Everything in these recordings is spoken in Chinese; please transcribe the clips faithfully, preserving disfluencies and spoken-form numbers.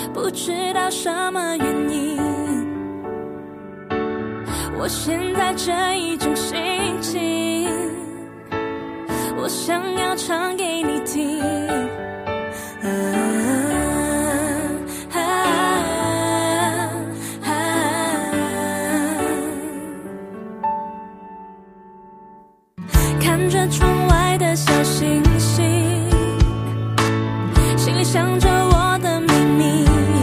不知道什么原因，我现在这一种心情，我想要唱给你听。啊啊啊看着窗外的小星星，心里想着我的秘密，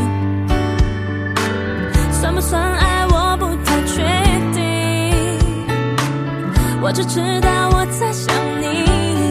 算不算爱我不太确定，我只知道我在想你。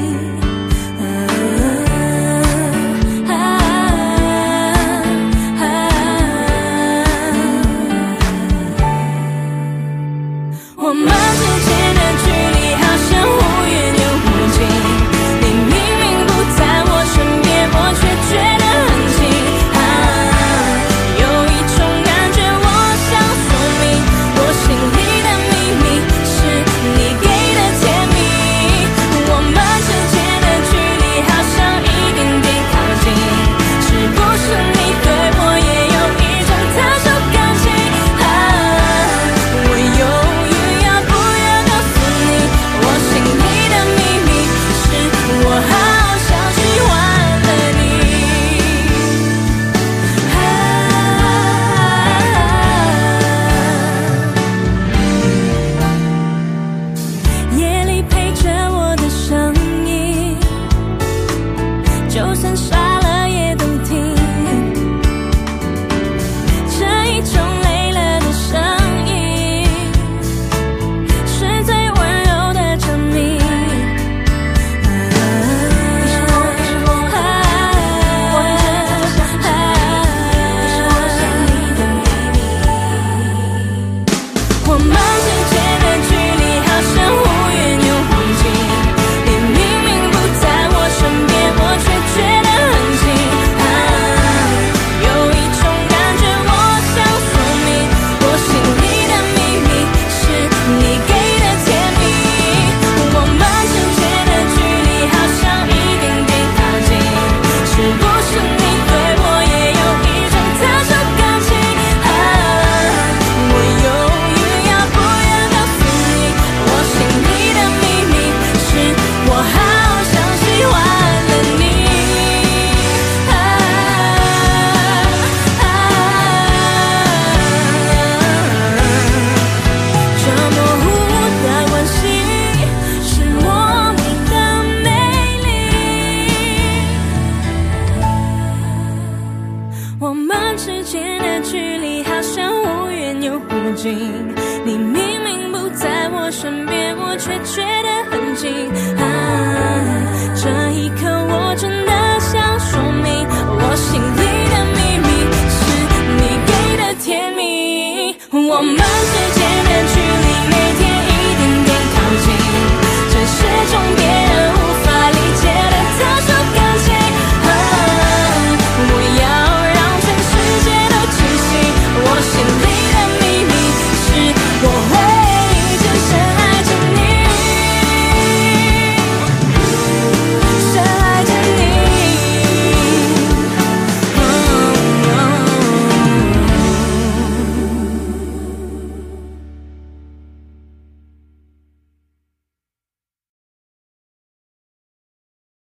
我们之间的距离好像忽远又忽近，你明明不在我身边，我却觉得很近。啊，有一种感觉我想说明，我心里的秘密是你给的甜蜜。我们之间的距离好像一点点靠近，是不是你对我也有一种特殊感情？啊，我犹豫要不要告诉你，我心里的秘密是我好像喜欢了你。啊，夜里陪着我的声音，就算傻了也动听，这一种累了的声音是最温柔的证明。啊，你是我，你是我，我一直都想着你，你是我心里的秘密。我们之间的距离好像忽远又忽近，你明明不在我身边，我却觉得很近。啊，有一种感觉我想说明，我心里的秘密是你给的甜蜜。我们之间的距离好像一点点靠近，是不是你对我也有一种特殊感情？啊，我犹豫要不要告诉你，我心里的秘密是我好像喜欢了你。啊啊这模糊的关系是莫名的美丽。我们之间的距离好像忽远又忽近，你明明不在我身边，我却觉得很近。啊，这一刻我真的想说明，我心里的秘密是你给的甜蜜。我们之